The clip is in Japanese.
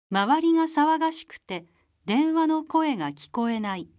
周りが騒がしくて電話の声が聞こえない。